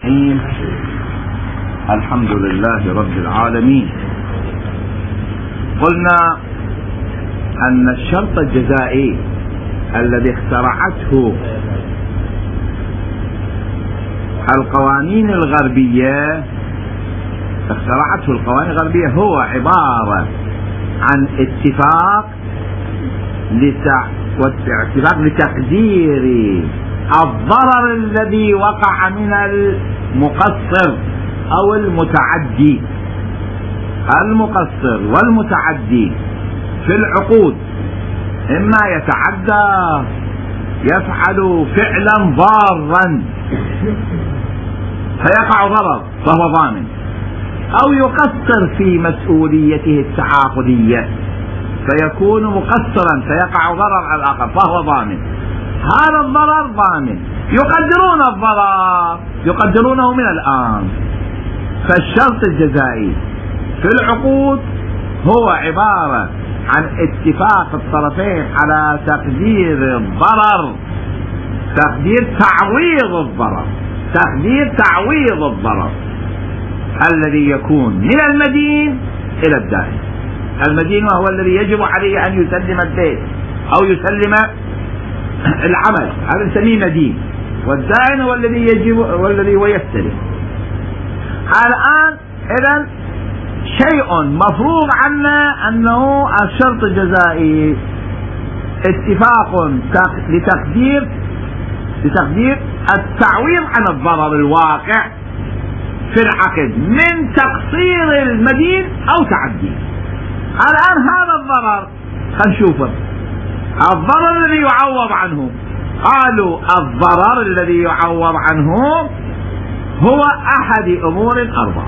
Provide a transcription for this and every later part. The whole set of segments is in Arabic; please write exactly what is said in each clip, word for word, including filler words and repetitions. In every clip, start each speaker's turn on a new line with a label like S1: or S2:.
S1: الحمد لله رب العالمين. قلنا أن الشرط الجزائي الذي اخترعته القوانين الغربية اخترعته القوانين الغربية هو عبارة عن اتفاق لتع... اتفاق لتقدير الضرر الذي وقع من المقصر أو المتعدي. المقصر والمتعدي في العقود إما يتعدى يفعل فعلا ضارا فيقع ضرر فهو ضامن، أو يقصر في مسؤوليته التعاقدية فيكون مقصرا فيقع ضرر على الآخر فهو ضامن. هذا الضرر ضامن، يقدرون الضرر يقدرونه من الآن. فالشرط الجزائي في العقود هو عبارة عن اتفاق الطرفين على تقدير الضرر، تقدير تعويض الضرر، تقدير تعويض الضرر الذي يكون من المدين إلى الدائن. المدين وهو الذي يجب عليه أن يسلم البيت أو يسلم العمل، هذا نسميه مدين، والدائن هو الذي يجب والذي هو يستلم. الآن إذن شيء مفروض عنا أنه الشرط الجزائي اتفاق لتقدير لتقدير التعويض عن الضرر الواقع في العقد من تقصير المدين أو تعديه. الآن هذا الضرر خلينا نشوفه. الضرر الذي يعوض عنه، قالوا الضرر الذي يعوض عنه هو أحد أمور أربعة،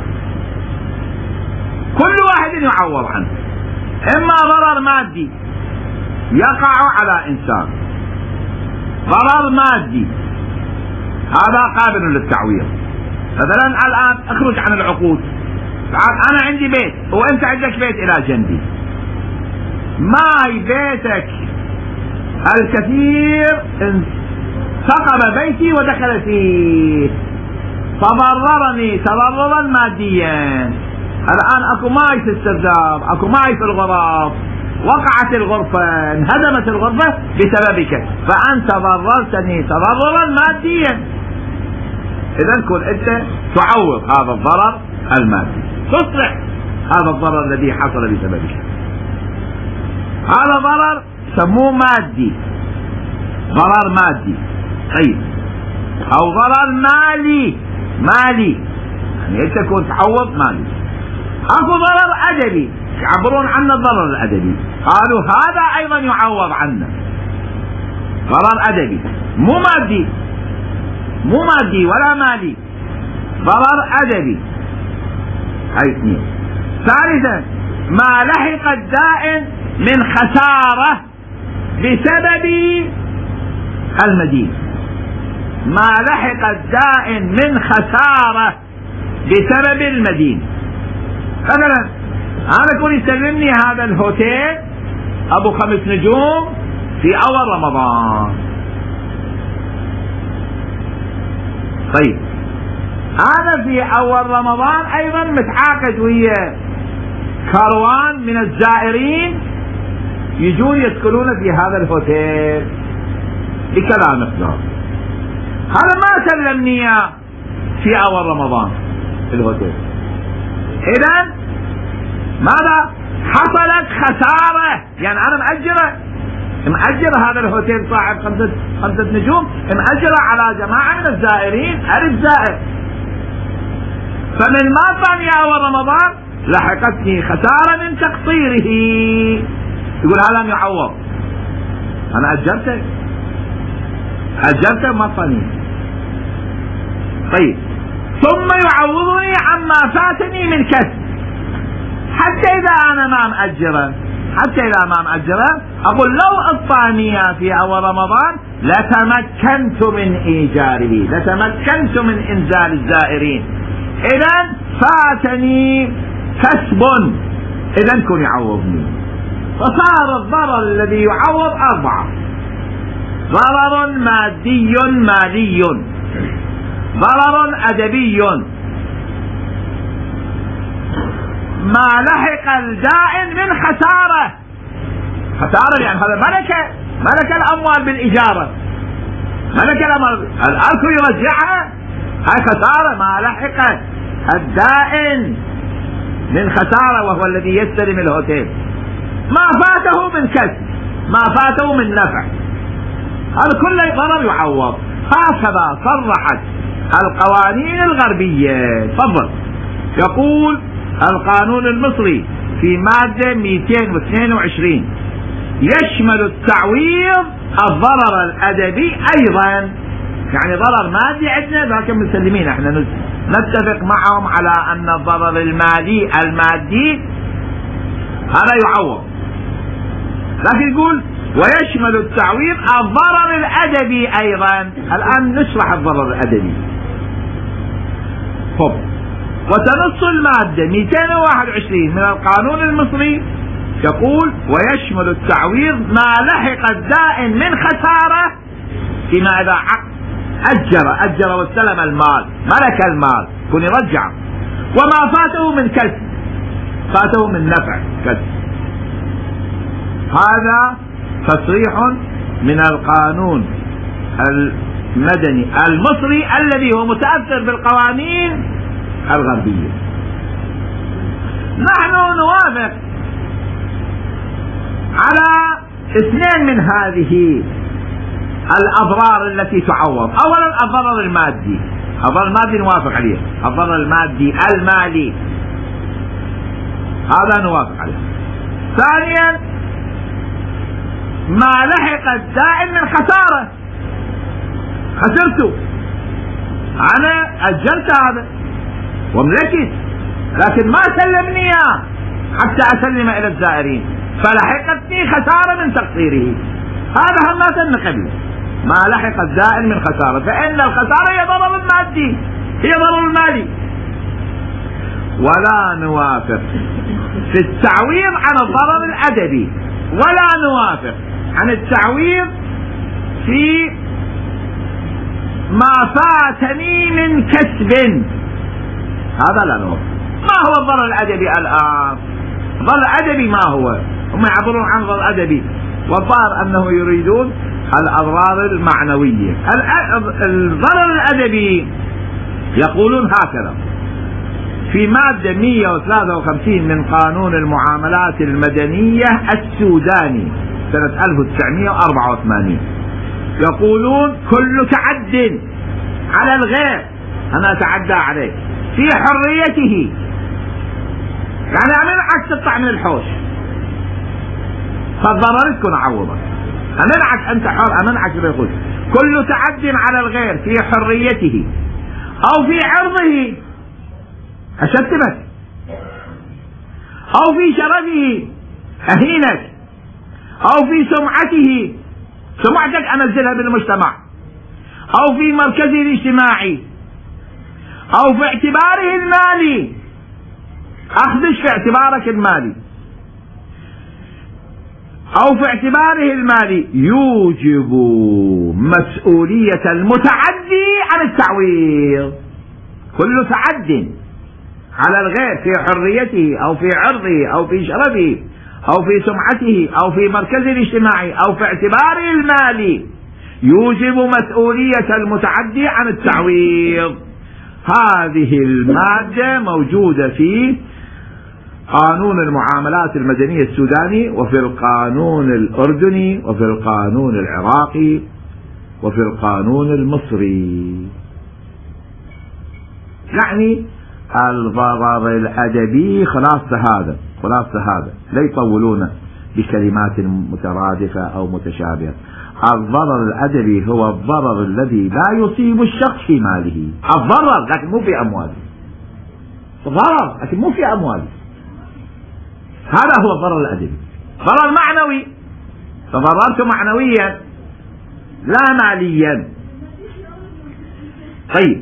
S1: كل واحد يعوض عنه. إما ضرر مادي يقع على إنسان، ضرر مادي هذا قابل للتعويض. مثلا الآن اخرج عن العقود، أنا عندي بيت وأنت عندك بيت إلى جنبي، ماي بيتك الكثير ثقب بيتي ودخل فيه فضررني تضررا ماديا. الآن اكو ماي في السرداب، اكو ماي في الغرف، وقعت الغرفة، انهدمت الغرفة بسببك، فأنت ضررتني تضررا ماديا. إذا كن أنت تعوض هذا الضرر المادي، تصلح هذا الضرر الذي حصل بسببك. هذا ضرر سموه مادي، ضرر مادي. طيب، أو ضرر مالي، مالي يعني أنت كنت تعوض مالي. أكو ضرر أدبي يعبرون عنه الضرر الأدبي، قالوا هذا أيضا يعوض عنه، ضرر أدبي مو مادي، مو مادي ولا مالي، ضرر أدبي. هاي اثنين. ثالثا ما لحق الدائن من خسارة بسبب المدين، ما لحق الدائن من خسارة بسبب المدين. مثلا أنا كنت يسلمني هذا الهوتيل أبو خمس نجوم في أول رمضان. طيب أنا في أول رمضان أيضا متعاقد ويا كاروان من الزائرين يجون يسكنون في هذا الهوتيل بكذا مقدار. هذا ما سلمني في أول رمضان في الهوتيل. إذن ماذا حصلت؟ خسارة. يعني أنا مأجرة مأجر هذا الهوتيل صاحب خمسة خمسة نجوم، مأجرة على جماعة من الزائرين، ألف زائر، فمن ما طاني أول رمضان لحقتني خسارة من تقصيره. يقول هذا لم يعوض، أنا أجرته أجرته ما طاني. طيب، ثم يعوضني عما فاتني من كسب. حتى إذا أنا ما مأجرة، حتى إذا ما مأجرة أقول لو أطاني في أول رمضان لتمكنت من إيجاره، لتمكنت من إنزال الزائرين. إذن فاتني كسب، إذن كن يعوضني. فصار الضرر الذي يعوض أربعة: ضرر مادي مالي، ضرر أدبي ما لحق الدائن من خسارة. خسارة يعني هذا ملك ملك الأموال بالإجارة، ملك الأموال الأرض يرجعها، هاي خسارة ما لحق الدائن من خسارة، وهو الذي يستلم الهوتيل. ما فاته من كسب، ما فاته من نفع، هذا كله ضرر يعوض. هكذا صرحت القوانين الغربية. تفضل. يقول القانون المصري في مادة مئتين واثنين وعشرين يشمل التعويض الضرر الأدبي أيضا، يعني ضرر مادي عندنا لكن مسلمين احنا نتفق معهم على أن الضرر المالي المادي هذا يعوض، لكن يقول ويشمل التعويض الضرر الأدبي أيضا. الآن نشرح الضرر الأدبي. خب، وتنص المادة مئتين وواحد وعشرين من القانون المصري يقول ويشمل التعويض ما لحق الدائن من خسارة فيما إذا أجر أجر واستلم المال، ملك المال يكون يرجع، وما فاته من كسب، فاته من نفع كسب. هذا تصريح من القانون المدني المصري الذي هو متأثر بالقوانين الغربية. نحن نوافق على اثنين من هذه الأضرار التي تعوض. أولا الضرر المادي، الضرر المادي نوافق عليه، الضرر المادي المالي هذا نوافق عليه. ثانيا ما لحق الدائن من خسارة، خسرته، أنا أجلت هذا وملكت لكن ما سلمني إياه حتى أسلم إلى الزائرين، فلحقتني خسارة من تقصيره، هذا هم ما تنقبل. ما لحق الدائن من خسارة، فإن الخسارة هي ضرر المادي، هي ضرر المالي. ولا نوافق في التعويض عن الضرر الأدبي، ولا نوافق عن التعويض في ما فاتني من كسب، هذا لا نوافق. ما هو الضرر الأدبي الآن؟ الضرر الأدبي ما هو؟ هم يعبرون عن الضرر الأدبي، والظاهر أنه يريدون الأضرار المعنوية. الضرر الأدبي يقولون هكذا في مادة مئة وثلاثة وخمسين من قانون المعاملات المدنية السوداني سنة ألف وتسعمئة وأربعة وثمانين، يقولون كل تعد على الغير، أنا أتعدى عليك في حريته، يعني أمنعك تطلع من الحوش فالضرر تكون عوضك، أمنعك أنت حر، أمنعك بيقول كل تعد على الغير في حريته أو في عرضه، أشتمك، أو في شرفه أهينك، أو في سمعته، سمعتك أنزلها بالمجتمع، أو في مركزه الاجتماعي، أو في اعتباره المالي، أخذش في اعتبارك المالي، أو في اعتباره المالي، يوجب مسؤولية المتعدي عن التعويض. كل تعد على الغير في حريته أو في عرضه أو في شرفه أو في سمعته أو في مركزه الاجتماعي أو في اعتباره المالي يوجب مسؤولية المتعدي عن التعويض. هذه المادة موجودة في قانون المعاملات المدنية السوداني، وفي القانون الأردني، وفي القانون العراقي، وفي القانون المصري. يعني الضرر الأدبي خلاصة هذا، خلاصة هذا، لا يطولون بكلمات مترادفة أو متشابهة. الضرر الأدبي هو الضرر الذي لا يصيب الشخص في ماله، الضرر لكن مو في أمواله، ضرر لكن مو في أمواله، هذا هو الضرر الأدبي. ضرر معنوي، تضررت معنويا لا ماليا. طيب،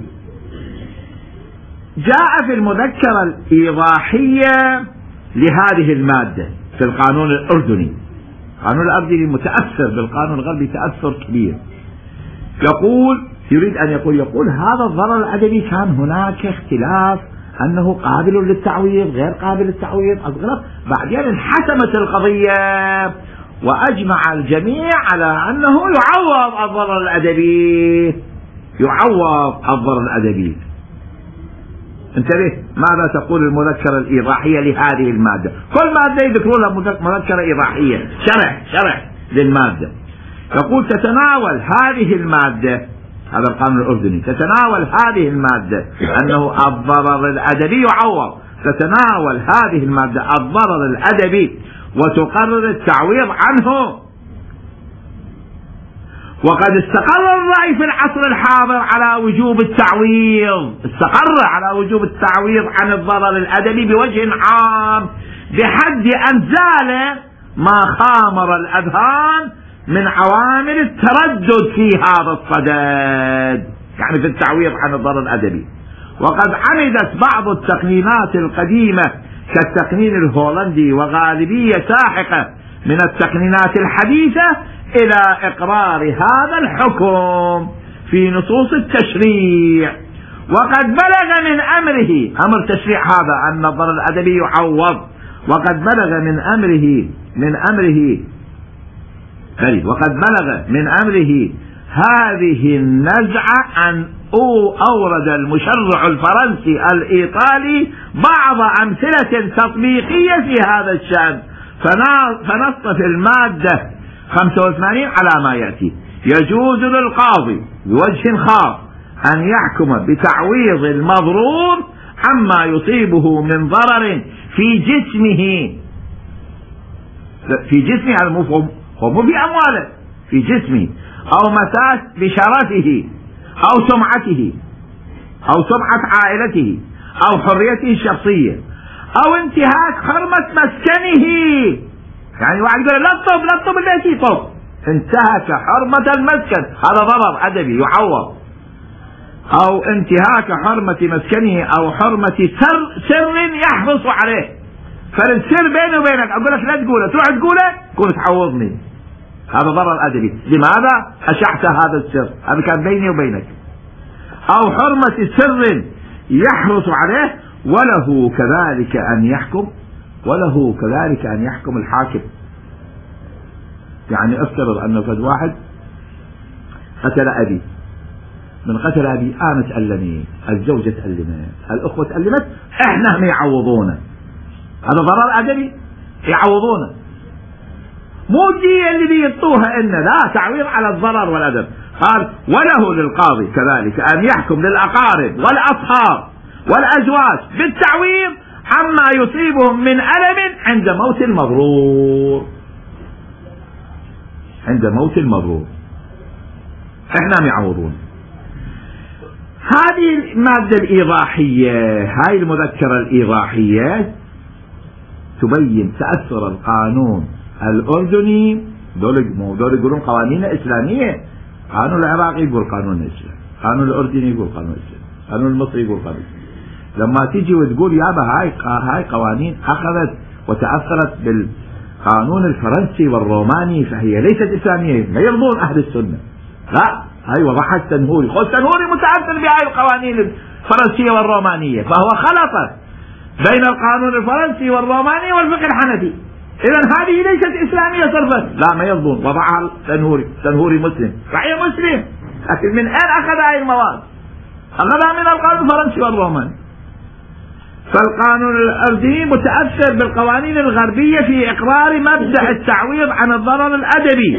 S1: جاء في المذكرة الإيضاحية لهذه المادة في القانون الأردني، القانون الأردني متأثر بالقانون الغربي تأثر كبير، يقول يريد أن يقول يقول هذا الضرر الأدبي كان هناك اختلاف أنه قابل للتعويض غير قابل للتعويض، بعدين انحسمت القضية وأجمع الجميع على أنه يعوض الضرر الأدبي، يعوض الضرر الأدبي. انتبه ماذا تقول المذكرة الإيضاحية لهذه المادة. كل مادة يذكرون لها مذكرة إيضاحية، شرح شرح للمادة. يقول تتناول هذه المادة، هذا القانون الأردني، تتناول هذه المادة أنه الضرر الأدبي يعوض، تتناول هذه المادة الضرر الأدبي وتقرر التعويض عنه. وقد استقر الرأي في العصر الحاضر على وجوب التعويض، استقر على وجوب التعويض عن الضرر الأدبي بوجه عام بحد أن زال ما خامر الأذهان من عوامل التردد في هذا الصدد، يعني في التعويض عن الضرر الأدبي. وقد عمدت بعض التقنينات القديمة كالتقنين الهولندي وغالبية ساحقة من التقنينات الحديثة إلى إقرار هذا الحكم في نصوص التشريع. وقد بلغ من أمره، أمر تشريع هذا أن الضرر الأدبي يعوض، وقد بلغ من أمره من أمره وقد بلغ من أمره هذه النزعة أن أورد المشرع الفرنسي الإيطالي بعض أمثلة تطبيقية في هذا الشأن، فنص في المادة خمسة وثمانين على ما يأتي: يجوز للقاضي بوجه خاص أن يحكم بتعويض المضرور عما يصيبه من ضرر في جسمه، في جسمه على المفهوم هو مو في أمواله، في جسمه، أو مساس بشرفه أو سمعته أو سمعة عائلته أو حريته الشخصية أو انتهاك حرمة مسكنه. يعني واحد يقول لا تطب لا تطب البيت، طب انتهك حرمة المسكن، هذا ضرر أدبي يعوض. أو انتهاك حرمة مسكنه أو حرمة سر سر يحرص عليه، فالسر بيني وبينك أقول لك لا تقوله، تروح تقوله تقول تعوضني، هذا ضرر أدبي. لماذا أشعت هذا السر؟ هذا كان بيني وبينك. أو حرمة سر يحرص عليه، وله كذلك أن يحكم وله كذلك أن يحكم الحاكم. يعني افترض أنه قد واحد قتل أبي، من قتل أبي أنا تألمي، الزوجة تألمت، الأخوة تألمت، إحنا هم يعوضونا، هذا ضرر أدبي يعوضونا. مو دي اللي بيعطوها إن لا تعويض على الضرر والأدب. قال وله للقاضي كذلك أن يحكم للأقارب والأصهار والأزواج بالتعويض عما يصيبهم من ألم عند موت المضرور، عند موت المضرور احنا يعوضون. هذه المادة الإيضاحية، هاي المذكرة الإيضاحية تبين تأثر القانون الأردني، دول دول يقولون قوانين إسلامية، قانون العراقي يقول قانون الإسلام، قانون الأردني يقول قانون الإسلام، قانون المصري يقول قانون الإسلام. لما تيجي وتقول يابا هاي هاي قوانين أخذت وتأثرت بالقانون الفرنسي والروماني فهي ليست إسلامية، ما يرضون أهل السنة. لا، هاي وضحت التنهوري، قلت التنهوري متأثر بهاي القوانين الفرنسية والرومانية، فهو خلط بين القانون الفرنسي والروماني والفقه الحنفي، إذا هذه ليست إسلامية صرفا. لا، ما يرضون، وضعها التنهوري، التنهوري مسلم، صحيح مسلم، لكن من أين أخذ هاي المواد؟ أخذها من القانون الفرنسي والروماني. فالقانون الأردني متأثر بالقوانين الغربية في إقرار مبدأ التعويض عن الضرر الأدبي.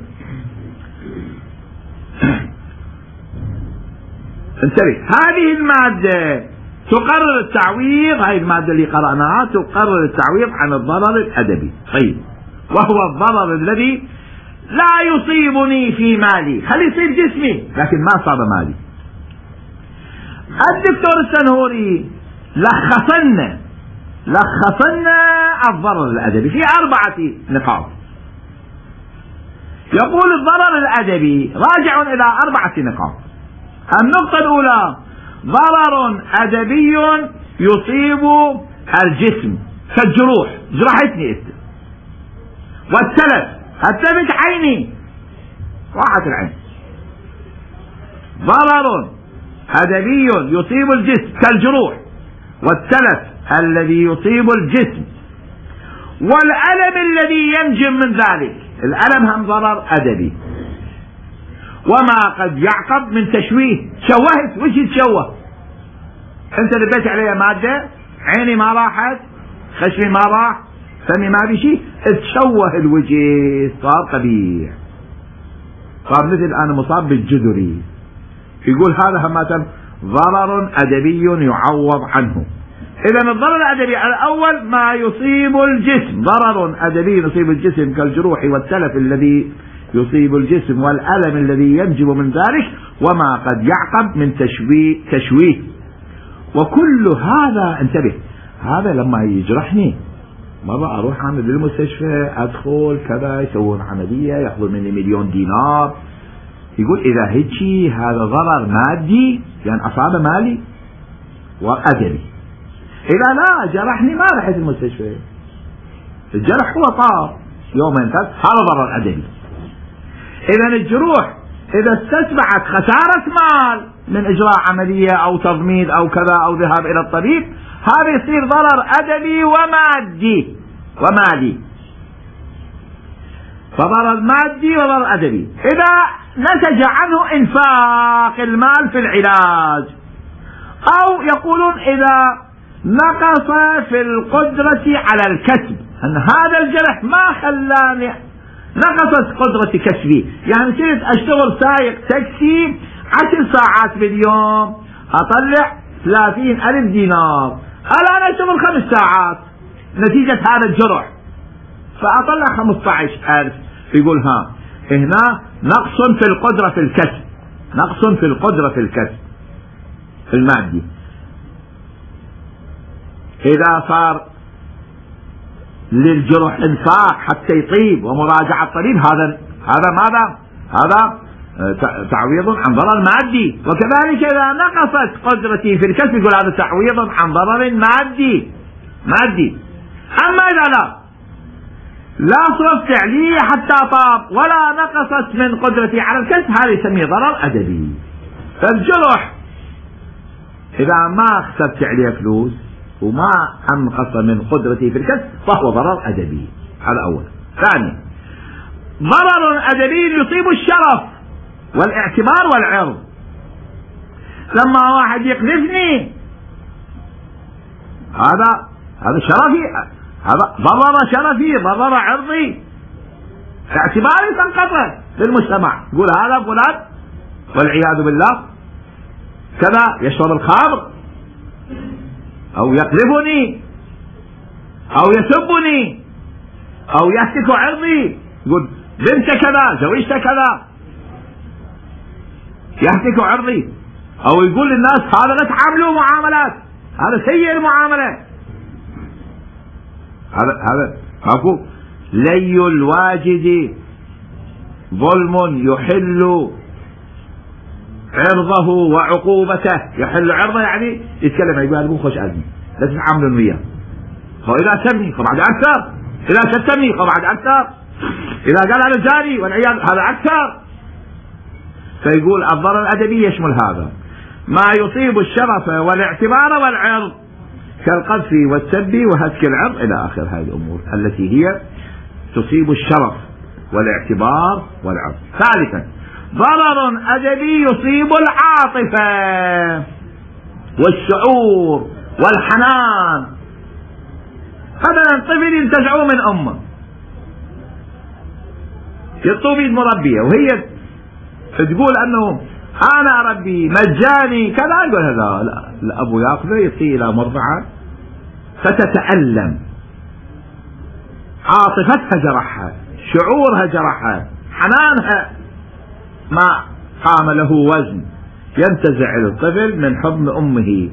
S1: انتبه، هذه المادة تقرر التعويض، هذه المادة اللي قرأناها تقرر التعويض عن الضرر الأدبي. طيب، وهو الضرر الذي لا يصيبني في مالي، خلي يصيب جسمي لكن ما صاب مالي. الدكتور السنهوري لخصنا لخصنا الضرر الأدبي في أربعة نقاط. يقول الضرر الأدبي راجع إلى أربعة نقاط. النقطة الأولى ضرر أدبي يصيب الجسم كالجروح، جرحتني انت، والتلف، التلف عيني، راحت العين، ضرر أدبي يصيب الجسم كالجروح والتلف الذي يصيب الجسم والألم الذي ينجم من ذلك. الألم هم ضرر أدبي. وما قد يعقب من تشويه. شوهت، وش يتشوه؟ انت لبيت عليها مادة، عيني ما راحت، خشمي ما راح، فمي ما بشي، تشوه الوجه، صار قبيح، صار مثل أنا مصاب بالجذري. يقول هذا همة ضرر أدبي يعوض عنه. إذا الضرر الأدبي الأول ما يصيب الجسم، ضرر أدبي يصيب الجسم كالجروح والتلف الذي يصيب الجسم والألم الذي ينجب من ذلك وما قد يعقب من تشويه, تشويه. وكل هذا، انتبه، هذا لما يجرحني مرة أروح أعمل بالمستشفى، أدخل كذا، يسوون عملية، يأخذون مني مليون دينار. يقول إذا هيجي هذا ضرر مادي يعني أصاب مالي وأدبي. إذا لا جرحني ما رحت المستشفى، الجرح هو طار يومين ثلاث، هذا ضرر أدبي. إذا الجروح إذا استتبعت خسارة مال من إجراء عملية أو تضميد أو كذا أو ذهاب إلى الطبيب، هذا يصير ضرر أدبي ومادي ومالي، فضرر مادي وضرر أدبي. إذا نتج عنه إنفاق المال في العلاج، أو يقولون إذا نقص في القدرة على الكسب، أن هذا الجرح ما خلاني، نقصت قدرة كسبي، يعني صرت أشتغل سائق تاكسي عشر ساعات باليوم أطلع ثلاثين ألف دينار، الآن أشتغل خمس ساعات نتيجة هذا الجرح فأطلع خمسة عشر ألف. يقول ها هنا نقص في القدرة في الكسب، نقص في القدرة في الكسب في المادي. إذا صار للجرح إنفاق حتى يطيب ومراجعة طبيب، هذا هذا ماذا؟ هذا تعويض عن ضرر مادي. وكذلك إذا نقصت قدرتي في الكسب يقول هذا تعويض عن ضرر مادي مادي. أما إذا لا لا صرفت عليه حتى طاب ولا نقصت من قدرتي على الكسب، هذا يسميه ضرر أدبي. فالجرح إذا ما خسرت عليه فلوس وما أنقص من قدرتي في الكسب فهو ضرر أدبي. هذا أول. ثاني، ضرر أدبي يصيب الشرف والاعتبار والعرض. لما واحد يقذفني هذا هذا شرفي، هذا ضرر شرفي، ضرر عرضي، اعتباري تنقطع للمجتمع. يقول هذا فلان والعياذ بالله كذا يشرب الخمر أو يقذفني أو يسبني أو يهتك عرضي. يقول بنت كذا، زوجت كذا، يهتك عرضي. أو يقول للناس هذا لا تعاملوا معاملات، هذا سيء المعاملة. هذا هذا ماكو لي الواجد ظلم يحل عرضه وعقوبته. يحل عرضه يعني يتكلم، يقول هذا مو خوش أذني، لا تتعاملون وياه. فإذا سبني فبعد أكثر، إذا شتمني فبعد أكثر، إذا قال أنا جاري والعياذ هذا أكثر. فيقول الضرر الأدبي يشمل هذا ما يصيب الشرف والاعتبار والعرض كالقذف والسب وهتك العرض إلى آخر هذه الأمور التي هي تصيب الشرف والاعتبار والعرض. ثالثا، ضرر أدبي يصيب العاطفة والشعور والحنان. مثلا طفل ينتزعوه من أمه، يطوب يد مربية وهي تقول أنه أنا أربي مجاني كذا، يقول هذا لا، الأب يأخذه يعطيه إلى مرضعة فتتألم، عاطفتها جرحها، شعورها جرحها، حنانها ما قام له وزن، ينتزع الطفل من حضن أمه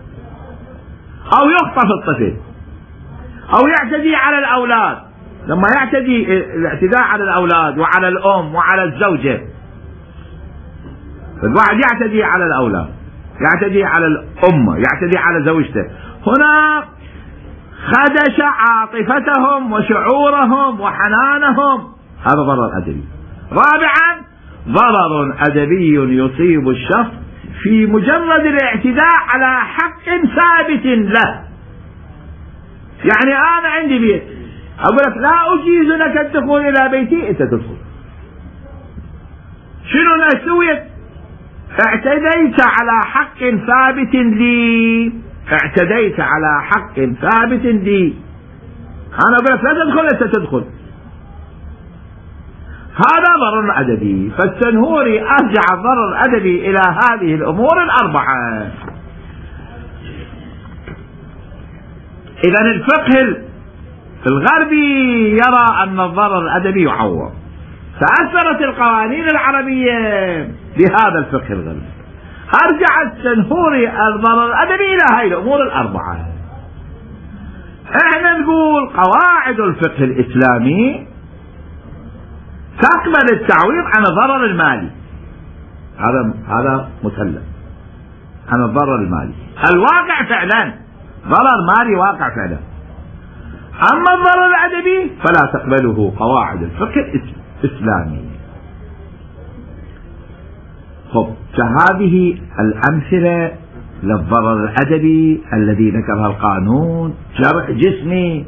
S1: أو يخطف الطفل أو يعتدي على الأولاد. لما يعتدي الاعتداء على الأولاد وعلى الأم وعلى الزوجة، الواحد يعتدي على الأولاد، يعتدي على الأم، يعتدي على زوجته، هنا خدش عاطفتهم وشعورهم وحنانهم، هذا ضرر أدبي. رابعا، ضرر أدبي يصيب الشخص في مجرد الاعتداء على حق ثابت له. يعني أنا عندي بيت، أقول لك لا أجيز لك الدخول إلى بيتي، أنت تدخل. شنو أنا سويت؟ اعتديت على حق ثابت لي، اعتديت على حق ثابت لي. أنا أقول لك لا تدخل، أنت تدخل. هذا ضرر أدبي. فالسنهوري أرجع الضرر الأدبي إلى هذه الأمور الأربعة. إذن الفقه الغربي يرى أن الضرر الأدبي يعوض. تأثرت القوانين العربية بهذا الفقه الغربي. أرجع السنهوري الضرر الأدبي إلى هذه الأمور الأربعة. احنا نقول قواعد الفقه الإسلامي تقبل التعويض عن الضرر المالي، هذا هذا مسلم، عن الضرر المالي الواقع فعلا، ضرر مالي واقع فعلا. أما الضرر الأدبي فلا تقبله قواعد الفقه الإسلامي. خب، فهذه الأمثلة للضرر الأدبي الذي ذكرها القانون: جرح جسمي،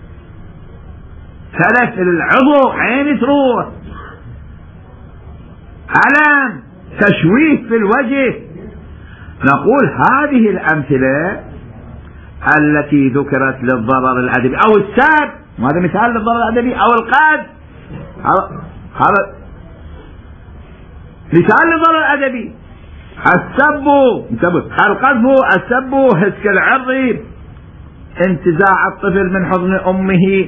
S1: تلف العضو، عين تروح، ألم، تشويه في الوجه. نقول هذه الأمثلة التي ذكرت للضرر الأدبي أو السب، هذا مثال للضرر الأدبي، أو القذف، هذا مثال للضرر الأدبي. السب، القذف، السب، هتك العرض، انتزاع الطفل من حضن أمه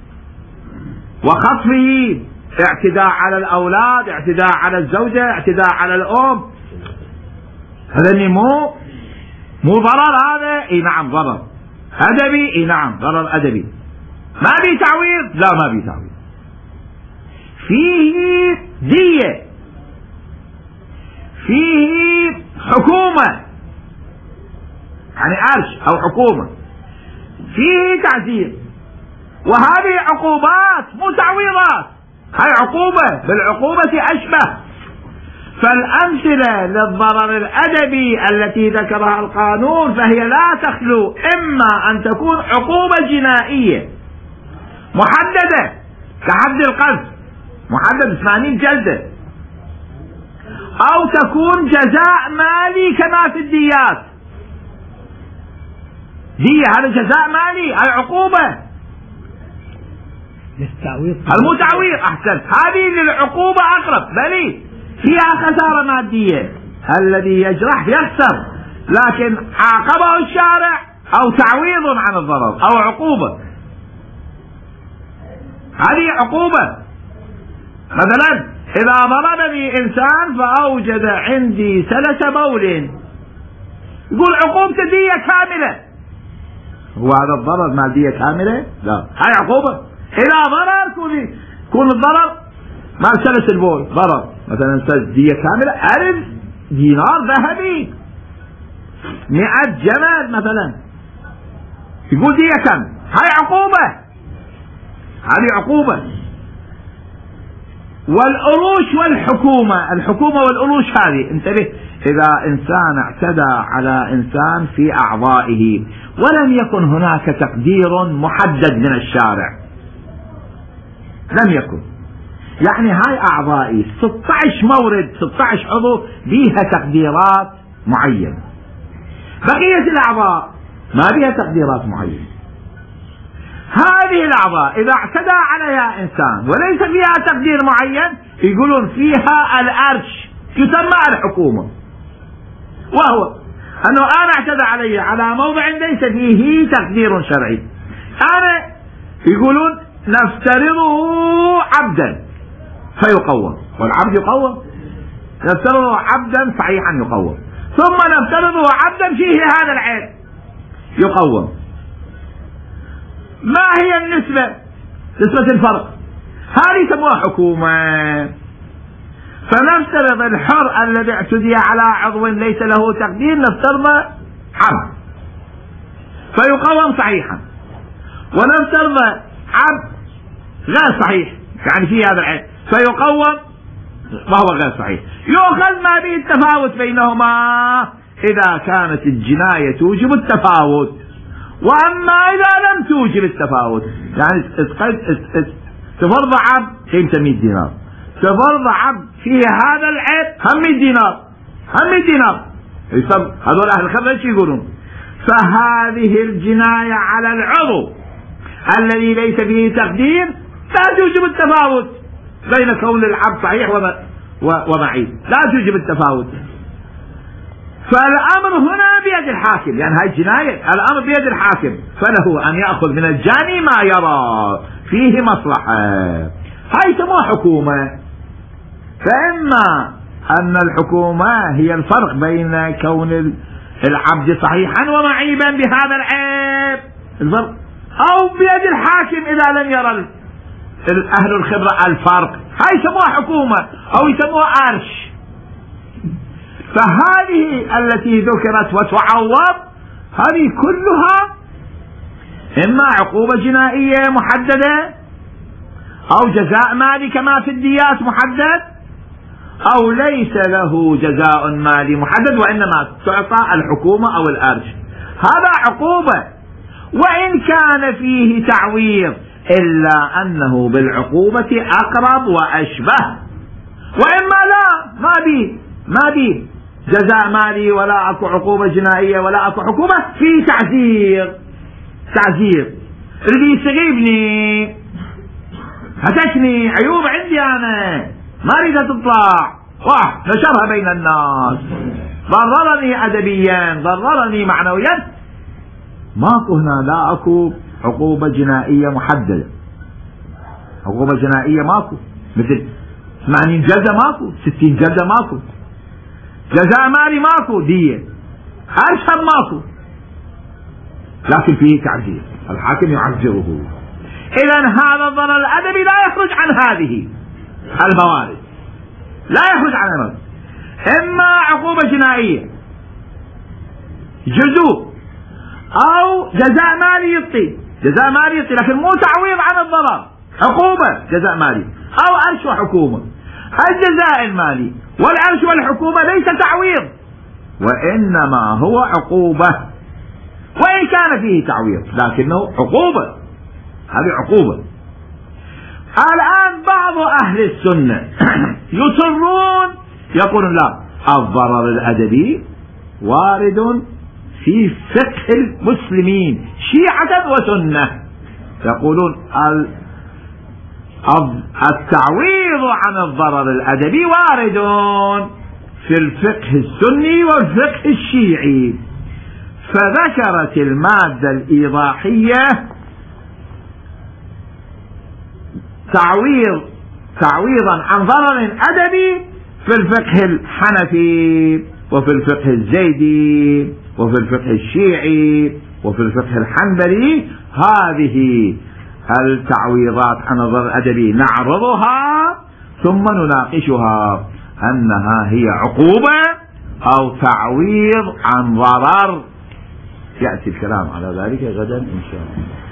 S1: وخطفه، اعتداء على الأولاد، اعتداء على الزوجة، اعتداء على الأم. هذا مو مو ضرر هذا؟ اي نعم ضرر أدبي. اي نعم ضرر أدبي. ما بي تعويض؟ لا ما بي تعويض. فيه دية، فيه حكومة، يعني عرش أو حكومة، فيه تعزير. وهذه عقوبات مو تعويضات، هاي عقوبة، بالعقوبة أشبه. فالأمثلة للضرر الأدبي التي ذكرها القانون فهي لا تخلو إما أن تكون عقوبة جنائية محددة كحد القذف محدد ثمانين جلدة، أو تكون جزاء مالي كما في الديات. دية هذا جزاء مالي، هاي عقوبة. المتعويض أحسن، هذه للعقوبة أقرب، بل فيها خسارة مادية، الذي يجرح يخسر، لكن عاقبه الشارع أو تعويض عن الضرر أو عقوبة. هذه عقوبة. مثلا إذا ضربني إنسان فأوجد عندي سلس بول، يقول عقوبة دية كاملة. هو هذا الضرر مال دية كاملة؟ لا، هاي عقوبة. إذا ضرر يكون الضرر مال سلس البول ضرر، مثلا دية كاملة ألف دينار ذهبي، مئة جمل مثلا، يقول دية كاملة. هاي عقوبة، هذه عقوبة. والأروش والحكومة، الحكومة والأروش هذه انتبه، إذا إنسان اعتدى على إنسان في أعضائه ولم يكن هناك تقدير محدد من الشارع، لم يكن، يعني هاي أعضائي ستة عشر مورد، ستة عشر عضو بيها تقديرات معينة، بقية الأعضاء ما بيها تقديرات معينة. هذه الأعضاء إذا اعتدى عليها إنسان وليس فيها تقدير معين يقولون فيها الأرش، تسمى الحكومة، وهو أنه أنا اعتدى علي على موضع ليس فيه تقدير شرعي، أنا يقولون نفترضه عبدا فيقوم، والعبد يقوم، نفترضه عبدا صحيحا يقوم، ثم نفترضه عبدا فيه هذا العيب يقوم. ما هي النسبة؟ نسبة الفرق هذه تسموها حكومة. فنفترض الحر الذي اعتدي على عضو ليس له تقدير نفترضه عبد فيقوم صحيحا، ونفترض عبد غير صحيح يعني في هذا العيب فيقوم وهو غير صحيح. يؤخذ ما به التفاوت بينهما إذا كانت الجناية توجب التفاوت، وأما إذا لم توجب التفاوت، يعني تفرض عبد قيمته مئة دينار، تفرض عبد فيه هذا العيب هم مئة دينار هم مئة دينار، هذول أهل الخبر ايش يقولون؟ فهذه الجناية على العضو الذي ليس فيه تقدير لا توجب التفاوت بين كون العبد صحيح وضعيف، لا توجب التفاوت. فالأمر هنا بيد الحاكم، يعني هاي الجناية الأمر بيد الحاكم، فله أن يأخذ من الجاني ما يرى فيه مصلحة. هاي سموها حكومة. فإما أن الحكومة هي الفرق بين كون العبد صحيحا ومعيبا بهذا العيب الفرق، أو بيد الحاكم إذا لم يرى أهل الخبرة الفرق، هاي يسموها حكومة أو يسموها أرش. فهذه التي ذكرت وتعوض هذه كلها إما عقوبة جنائية محددة أو جزاء مالي كما في الديات محدد، أو ليس له جزاء مالي محدد وإنما تعطى الحكومة أو الأرش. هذا عقوبة وإن كان فيه تعويض، إلا أنه بالعقوبة أقرب وأشبه. وإما لا ما بي ما بي جزاء مالي ولا أكو عقوبة جنائية ولا أكو حكومة، في تعزير تعزير اللي يستغيبني هتكني عيوب عندي أنا ما أريدها تطلع، واه نشرها بين الناس، ضررني أدبيا ضررني معنويا، ماكو هنا لا أكو عقوبة جنائية محددة. عقوبة جنائية ماكو، مثل ثمانين جلدة ماكو، ستين جلدة ماكو، جزاء مالي ماكو، دية أرشد ماكو، لكن فيه تعزير، الحاكم يعزره. إذن هذا الضرر الأدبي لا يخرج عن هذه الموارد، لا يخرج عن الموارد. إما عقوبة جنائية جزء أو جزاء مالي يعطي، جزاء مالي يعطي لكن مو تعويض عن الضرر، عقوبة جزاء مالي، أو أرش وحكومة. الجزاء المالي والأرش والحكومة ليس تعويض وإنما هو عقوبة، وإن كان فيه تعويض لكنه عقوبة، هذه عقوبة. الآن بعض أهل السنة يصرون يقولون لا، الضرر الأدبي وارد في فقه المسلمين شيعة وسنة، يقولون التعويض عن الضرر الأدبي وارد في الفقه السني والفقه الشيعي. فذكرت المادة الإيضاحية تعويض تعويضا عن ضرر أدبي في الفقه الحنفي وفي الفقه الزيدي وفي الفقه الشيعي وفي الفقه الحنبلي. هذه التعويضات عن الضرر الأدبي نعرضها ثم نناقشها أنها هي عقوبة أو تعويض عن ضرر. يأتي الكلام على ذلك غدا إن شاء الله.